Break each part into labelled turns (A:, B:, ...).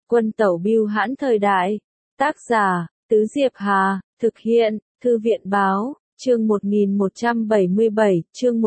A: Quân tẩu bưu hãn thời đại. Tác giả, Tứ Diệp Hà, thực hiện, Thư viện báo, chương 1177, chương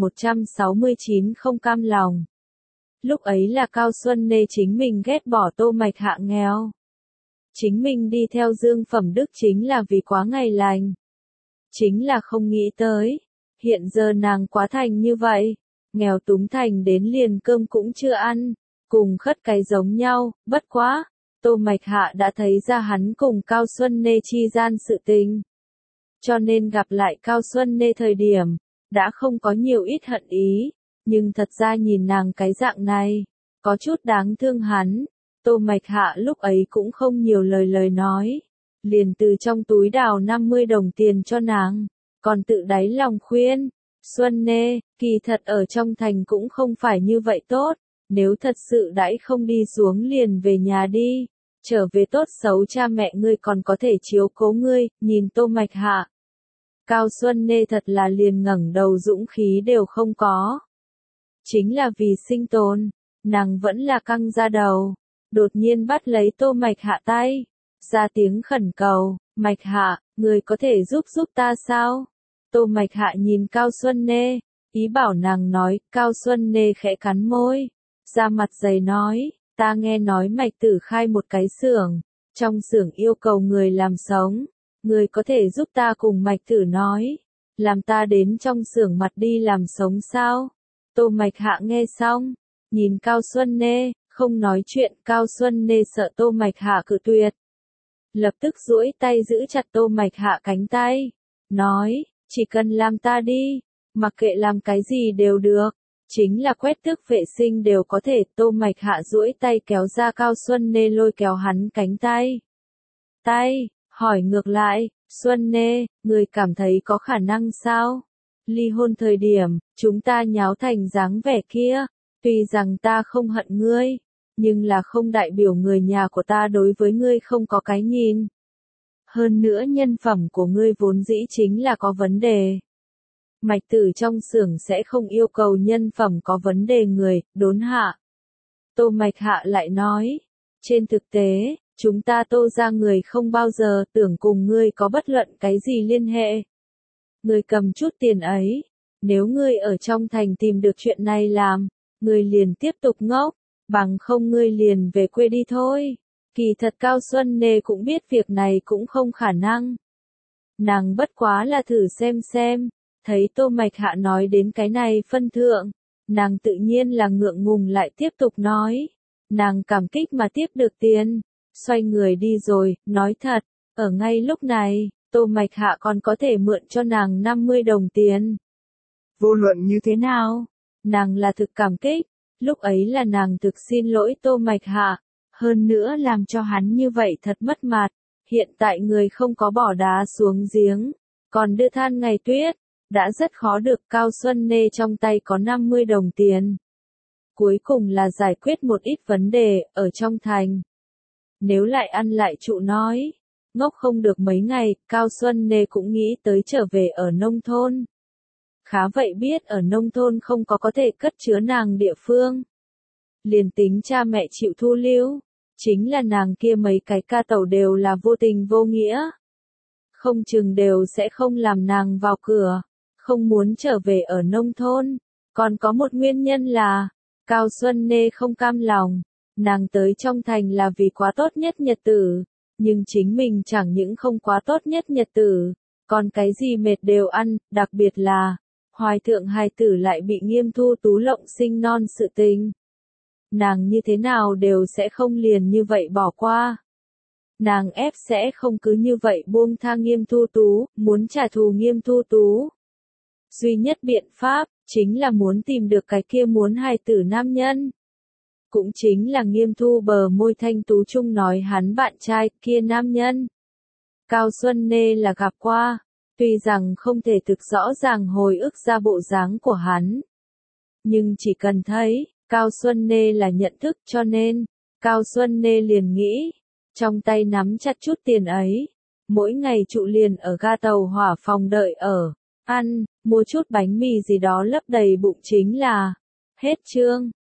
A: 1169 không cam lòng. Lúc ấy là Cao Xuân Nê chính mình ghét bỏ Tô Mạch Hạ nghèo. Chính mình đi theo Dương Phẩm Đức chính là vì quá ngày lành. Chính là không nghĩ tới. Hiện giờ nàng quá thành như vậy. Nghèo túng thành đến liền cơm cũng chưa ăn. Cùng khất cái giống nhau, bất quá. Tô Mạch Hạ đã thấy ra hắn cùng Cao Xuân Nê chi gian sự tình. Cho nên gặp lại Cao Xuân Nê thời điểm, đã không có nhiều ít hận ý. Nhưng thật ra nhìn nàng cái dạng này, có chút đáng thương hắn. Tô Mạch Hạ lúc ấy cũng không nhiều lời nói. Liền từ trong túi đào 50 đồng tiền cho nàng. Còn tự đáy lòng khuyên. Xuân Nê, kỳ thật ở trong thành cũng không phải như vậy tốt. Nếu thật sự đãi không đi xuống liền về nhà đi. Trở về tốt xấu cha mẹ ngươi còn có thể chiếu cố ngươi, nhìn Tô Mạch Hạ. Cao Xuân Nê thật là liền ngẩng đầu dũng khí đều không có. Chính là vì sinh tồn, nàng vẫn là căng ra đầu. Đột nhiên bắt lấy Tô Mạch Hạ tay. Ra tiếng khẩn cầu, Mạch Hạ, người có thể giúp ta sao? Tô Mạch Hạ nhìn Cao Xuân Nê, ý bảo nàng nói, Cao Xuân Nê khẽ cắn môi. Ra mặt dày nói, ta nghe nói Mạch Tử khai một cái xưởng, trong xưởng yêu cầu người làm sống. Người có thể giúp ta cùng Mạch Tử nói, làm ta đến trong xưởng mặt đi làm sống sao? Tô Mạch Hạ nghe xong, nhìn Cao Xuân Nê, không nói chuyện. Cao Xuân Nê sợ Tô Mạch Hạ cự tuyệt. Lập tức duỗi tay giữ chặt Tô Mạch Hạ cánh tay. Nói, chỉ cần làm ta đi, mặc kệ làm cái gì đều được. Chính là quét tước vệ sinh đều có thể. Tô Mạch Hạ duỗi tay kéo ra Cao Xuân Nê lôi kéo hắn cánh tay. Hỏi ngược lại, Xuân Nê, người cảm thấy có khả năng sao? Ly hôn thời điểm, chúng ta nháo thành dáng vẻ kia. Tuy rằng ta không hận ngươi, nhưng là không đại biểu người nhà của ta đối với ngươi không có cái nhìn. Hơn nữa nhân phẩm của ngươi vốn dĩ chính là có vấn đề. Mạch Tử trong xưởng sẽ không yêu cầu nhân phẩm có vấn đề người, đốn hạ. Tô Mạch Hạ lại nói, trên thực tế, chúng ta Tô ra người không bao giờ tưởng cùng ngươi có bất luận cái gì liên hệ. Ngươi cầm chút tiền ấy, nếu ngươi ở trong thành tìm được chuyện này làm, ngươi liền tiếp tục ngốc, bằng không ngươi liền về quê đi thôi. Kỳ thật Cao Xuân Nê cũng biết việc này cũng không khả năng. Nàng bất quá là thử xem, thấy Tô Mạch Hạ nói đến cái này phân thượng, nàng tự nhiên là ngượng ngùng lại tiếp tục nói. Nàng cảm kích mà tiếp được tiền, xoay người đi rồi, nói thật, ở ngay lúc này, Tô Mạch Hạ còn có thể mượn cho nàng 50 đồng tiền. Vô luận như thế nào, nàng là thực cảm kích, lúc ấy là nàng thực xin lỗi Tô Mạch Hạ, hơn nữa làm cho hắn như vậy thật mất mặt. Hiện tại người không có bỏ đá xuống giếng, còn đưa than ngày tuyết, đã rất khó được. Cao Xuân Nê trong tay có 50 đồng tiền. Cuối cùng là giải quyết một ít vấn đề ở trong thành. Nếu lại ăn lại trụ nói, ngốc không được mấy ngày, Cao Xuân Nê cũng nghĩ tới trở về ở nông thôn. Khá vậy biết ở nông thôn không có thể cất chứa nàng địa phương. Liền tính cha mẹ chịu thu lưu, chính là nàng kia mấy cái ca tẩu đều là vô tình vô nghĩa. Không chừng đều sẽ không làm nàng vào cửa, không muốn trở về ở nông thôn. Còn có một nguyên nhân là, Cao Xuân Nê không cam lòng, nàng tới trong thành là vì quá tốt nhất nhật tử, nhưng chính mình chẳng những không quá tốt nhất nhật tử, còn cái gì mệt đều ăn, đặc biệt là, hoài thượng hài tử lại bị Nghiêm Thu Tú lộng sinh non sự tình. Nàng như thế nào đều sẽ không liền như vậy bỏ qua. Nàng ép sẽ không cứ như vậy buông tha Nghiêm Thu Tú, muốn trả thù Nghiêm Thu Tú. Duy nhất biện pháp, chính là muốn tìm được cái kia muốn hài tử nam nhân. Cũng chính là Nghiêm Thu bờ môi thanh tú chung nói hắn bạn trai kia nam nhân. Cao Xuân Nê là gặp qua, tuy rằng không thể thực rõ ràng hồi ức ra bộ dáng của hắn. Nhưng chỉ cần thấy, Cao Xuân Nê là nhận thức cho nên, Cao Xuân Nê liền nghĩ, trong tay nắm chặt chút tiền ấy, mỗi ngày trụ liền ở ga tàu hỏa phòng đợi ở, ăn, mua chút bánh mì gì đó lấp đầy bụng chính là, hết chương.